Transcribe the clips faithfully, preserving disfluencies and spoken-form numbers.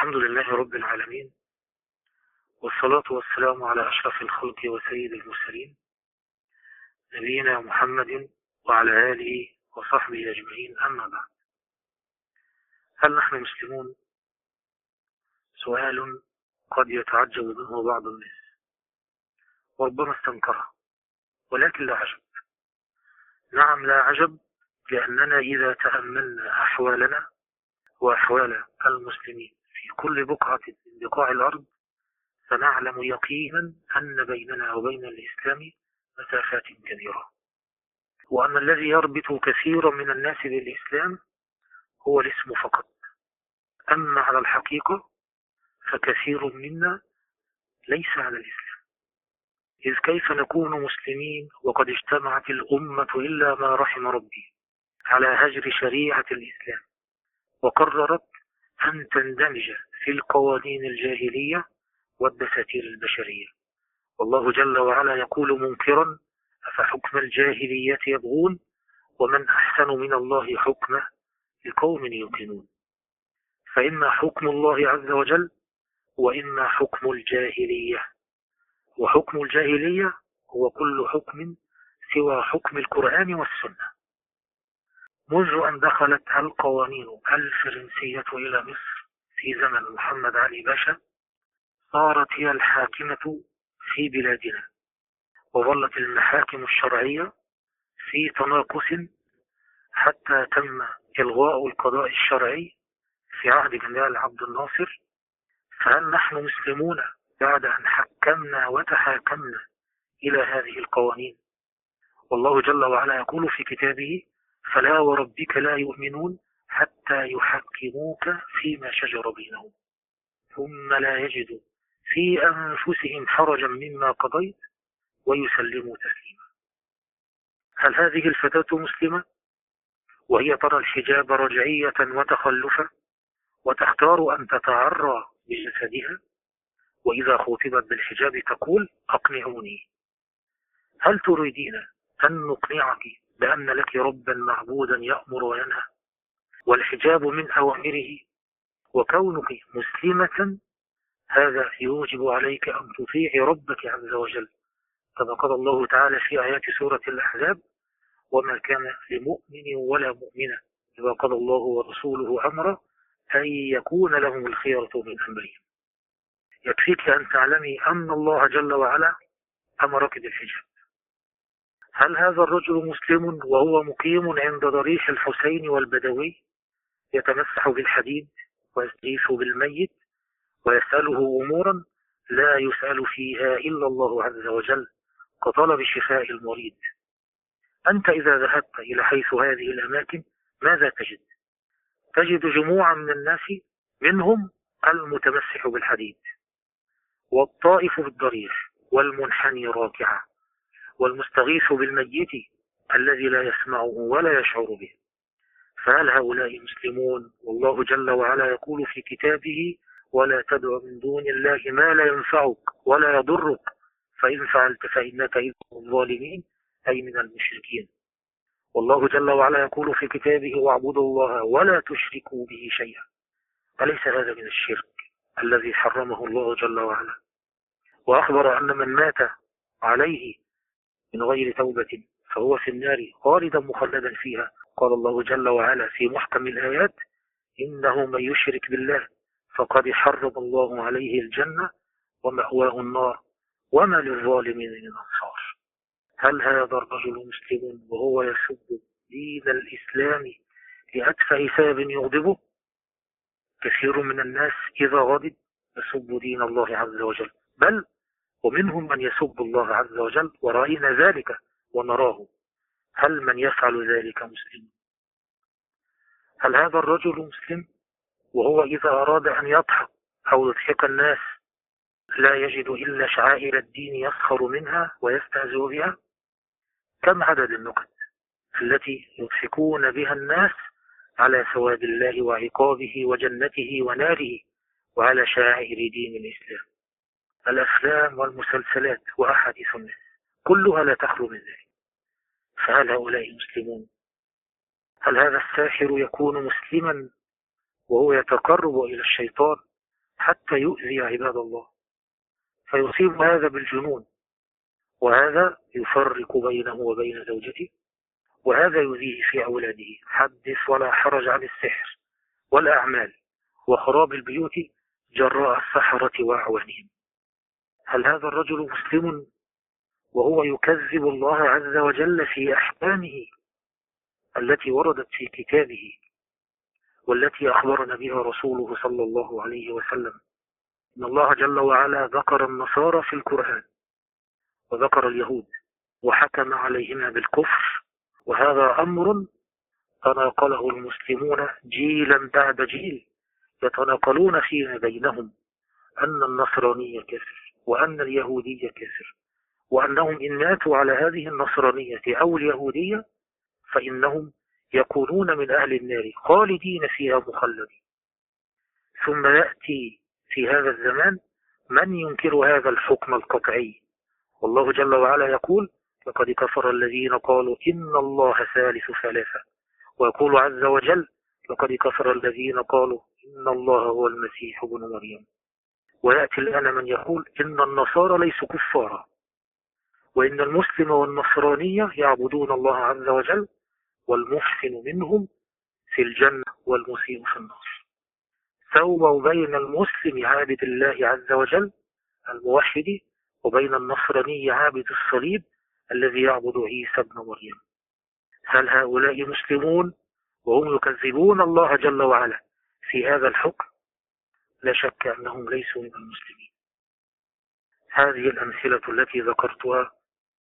الحمد لله رب العالمين، والصلاة والسلام على أشرف الخلق وسيد المرسلين نبينا محمد وعلى آله وصحبه أجمعين، أما بعد. هل نحن مسلمون؟ سؤال قد يتعجب منه بعض الناس وربما استنكره، ولكن لا عجب. نعم لا عجب، لأننا إذا تأملنا أحوالنا وأحوال المسلمين في كل بقعة من بقاع الأرض فنعلم يقينا أن بيننا وبين الإسلام مسافات كبيرة، وأن الذي يربط كثيرا من الناس بالإسلام هو الاسم فقط، أما على الحقيقة فكثير منا ليس على الإسلام. إذ كيف نكون مسلمين وقد اجتمعت الأمة إلا ما رحم ربي على هجر شريعة الإسلام، وقررت أن تندمج في القوانين الجاهلية والدساتير البشرية. والله جل وعلا يقول منكرا: أفحكم الجاهلية يبغون ومن أحسن من الله حكما لقوم يوقنون. فإما حكم الله عز وجل وإما حكم الجاهلية، وحكم الجاهلية هو كل حكم سوى حكم القرآن والسنة. منذ أن دخلت القوانين الفرنسية إلى مصر في زمن محمد علي باشا صارت هي الحاكمة في بلادنا، وظلت المحاكم الشرعية في تناقص حتى تم إلغاء القضاء الشرعي في عهد جمال عبد الناصر. فهل نحن مسلمون بعد أن حكمنا وتحاكمنا إلى هذه القوانين؟ والله جل وعلا يقول في كتابه: فلا وربك لا يؤمنون حتى يحكموك فيما شجر بينهم ثم لا يجدوا في أنفسهم حرجا مما قضيت ويسلموا تسليما. هل هذه الفتاة مسلمة وهي ترى الحجاب رجعية وتخلفا وتختار أن تتعرى بجسدها، وإذا خوطبت بالحجاب تقول: أقنعوني؟ هل تريدين أن نقنعك بأن لك ربا معبودا يأمر وينهى والحجاب من أوامره، وكونك مسلمة هذا يوجب عليك أن تطيعي ربك عز وجل، كما قال الله تعالى في آيات سورة الأحزاب: وما كان لمؤمن ولا مؤمنة إذا قضى الله ورسوله أمرا أن يكون لهم الخيرة من أمرهم. يكفيك أن تعلمي أن الله جل وعلا أمرك بالحجاب. هل هذا الرجل مسلم وهو مقيم عند ضريح الحسين والبدوي يتمسح بالحديد ويستغيث بالميت ويسأله أمورا لا يسأل فيها إلا الله عز وجل كطلب شفاء المريض؟ أنت إذا ذهبت إلى حيث هذه الأماكن ماذا تجد؟ تجد جموعا من الناس، منهم المتمسح بالحديد والطائف بالضريح والمنحني راكعا والمستغيث بالميت الذي لا يسمعه ولا يشعر به. فهل هؤلاء مسلمون؟ والله جل وعلا يقول في كتابه: ولا تدع من دون الله ما لا ينفعك ولا يضرك فإن فعلت فإنك إذ من الظالمين، أي من المشركين. والله جل وعلا يقول في كتابه: واعبدوا الله ولا تشركوا به شيئا. أليس هذا من الشرك الذي حرمه الله جل وعلا؟ وأخبر أن من مات عليه من غير توبة فهو في النار خالدا مخلدا فيها. قال الله جل وعلا في محكم الآيات: إنه من يشرك بالله فقد حرم الله عليه الجنة ومأواه النار وما للظالمين من أنصار. هل هذا الرجل مسلم وهو يسب دين الإسلام لأتفه سبب يغضبه؟ كثير من الناس إذا غضب يسب دين الله عز وجل، بل ومنهم من يسب الله عز وجل، ورأينا ذلك ونراه. هل من يفعل ذلك مسلم؟ هل هذا الرجل مسلم وهو إذا أراد أن يضحك أو يضحك الناس لا يجد إلا شعائر الدين يسخر منها ويستهزئ بها؟ كم عدد النكت التي يضحكون بها الناس على ثواب الله وعقابه وجنته وناره وعلى شعائر دين الإسلام. الأفلام والمسلسلات وأحاديث الناس كلها لا تخلو من ذلك. فهل هؤلاء مسلمون؟ هل هذا الساحر يكون مسلما وهو يتقرب إلى الشيطان حتى يؤذي عباد الله، فيصيب هذا بالجنون، وهذا يفرق بينه وبين زوجته، وهذا يؤذيه في أولاده. حدث ولا حرج عن السحر والأعمال وخراب البيوت جراء السحرة وأعوانهم. هل هذا الرجل مسلم وهو يكذب الله عز وجل في أحكامه التي وردت في كتابه والتي أخبرنا بها رسوله صلى الله عليه وسلم؟ إن الله جل وعلا ذكر النصارى في القرآن وذكر اليهود وحكم عليهما بالكفر، وهذا أمر تناقله المسلمون جيلا بعد جيل، يتناقلون فيما بينهم أن النصرانية كافر وأن اليهودية كافر، وأنهم إن ماتوا على هذه النصرانية أو اليهودية فإنهم يكونون من أهل النار خالدين فيها مخلدين. ثم يأتي في هذا الزمان من ينكر هذا الحكم القطعي، والله جل وعلا يقول: لقد كفر الذين قالوا إن الله ثالث ثلاثة، ويقول عز وجل: لقد كفر الذين قالوا إن الله هو المسيح ابن مريم. ويأتي الآن من يقول إن النصارى ليسوا كفارا، وإن المسلم والنصرانية يعبدون الله عز وجل، والمحسن منهم في الجنة والمسيء في النار. سووا بين المسلم عابد الله عز وجل الموحد وبين النصراني عابد الصليب الذي يعبد عيسى ابن مريم. هل هؤلاء مسلمون وهم يكذبون الله جل وعلا في هذا الحكم؟ لا شك أنهم ليسوا من المسلمين. هذه الأمثلة التي ذكرتها،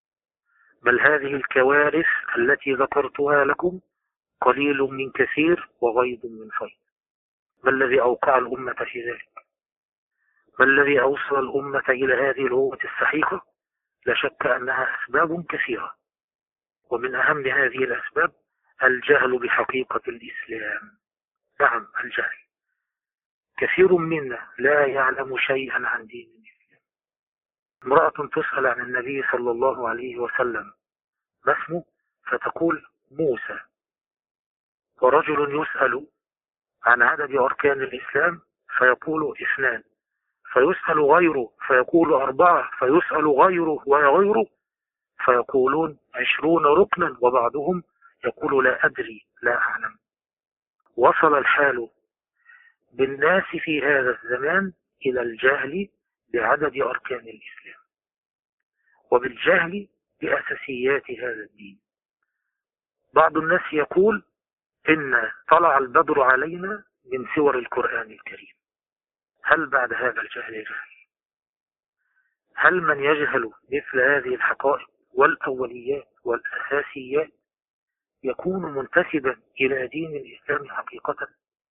بل هذه الكوارث التي ذكرتها لكم قليل من كثير وغيض من فيض. ما الذي أوقع الأمة في ذلك؟ ما الذي أوصل الأمة إلى هذه الهوة السحيقة؟ لا شك أنها أسباب كثيرة، ومن أهم هذه الأسباب الجهل بحقيقة الإسلام. نعم، الجهل. كثير منا لا يعلم شيئا عن دين الإسلام. امرأة تسأل عن النبي صلى الله عليه وسلم ما اسمه؟ فتقول موسى. ورجل يسأل عن عدد أركان الإسلام فيقول اثنان، فيسأل غيره فيقول أربعة، فيسأل غيره وغيره فيقولون عشرون ركنا، وبعضهم يقول لا أدري لا أعلم. وصل الحال بالناس في هذا الزمان إلى الجهل بعدد أركان الإسلام وبالجهل بأساسيات هذا الدين. بعض الناس يقول إن طلع البدر علينا من سور القرآن الكريم. هل بعد هذا الجهل جهل؟ هل من يجهل مثل هذه الحقائق والأوليات والأساسيات يكون منتسبا إلى دين الإسلام حقيقة؟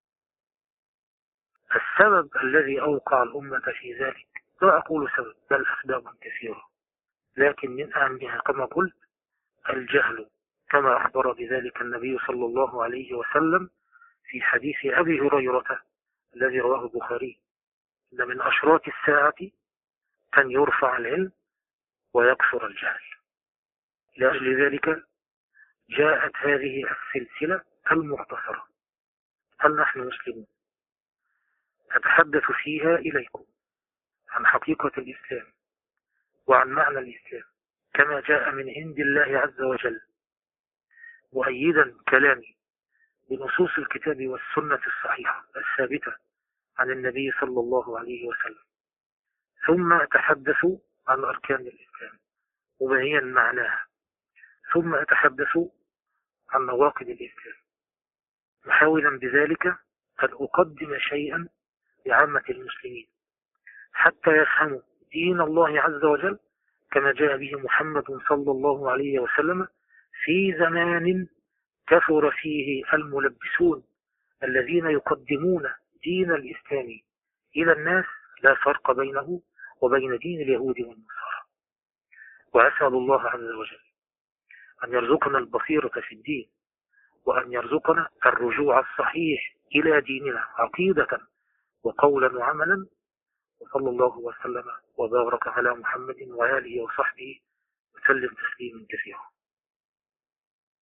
السبب الذي أوقع الأمة في ذلك لا أقول سبب، بل أسباب كثيرة، لكن من أهمها كما قلت الجهل، كما أخبر بذلك النبي صلى الله عليه وسلم في حديث أبي هريرة الذي رواه البخاري: إن من أشراط الساعة أن يرفع العلم ويكثر الجهل. لأجل ذلك جاءت هذه السلسلة المختصرة. هل نحن مسلمون؟ أتحدث فيها إليكم عن حقيقة الإسلام وعن معنى الإسلام كما جاء من عند الله عز وجل، مؤيدا كلامي بنصوص الكتاب والسنة الصحيحة الثابتة عن النبي صلى الله عليه وسلم. ثم أتحدث عن أركان الإسلام مبينا معناها، ثم أتحدث عن نواقض الإسلام، محاولا بذلك أن أقدم شيئا لعامة المسلمين حتى يفهموا دين الله عز وجل كما جاء به محمد صلى الله عليه وسلم في زمان كثر فيه الملبسون الذين يقدمون دين الإسلام إلى الناس لا فرق بينه وبين دين اليهود والنصارى. وأسأل الله عز وجل أن يرزقنا البصيرة في الدين، وأن يرزقنا الرجوع الصحيح إلى ديننا عقيدة وقولا وعملا. وصلى الله وسلم وبارك على محمد وآله وصحبه وسلم تسليما كثيرا.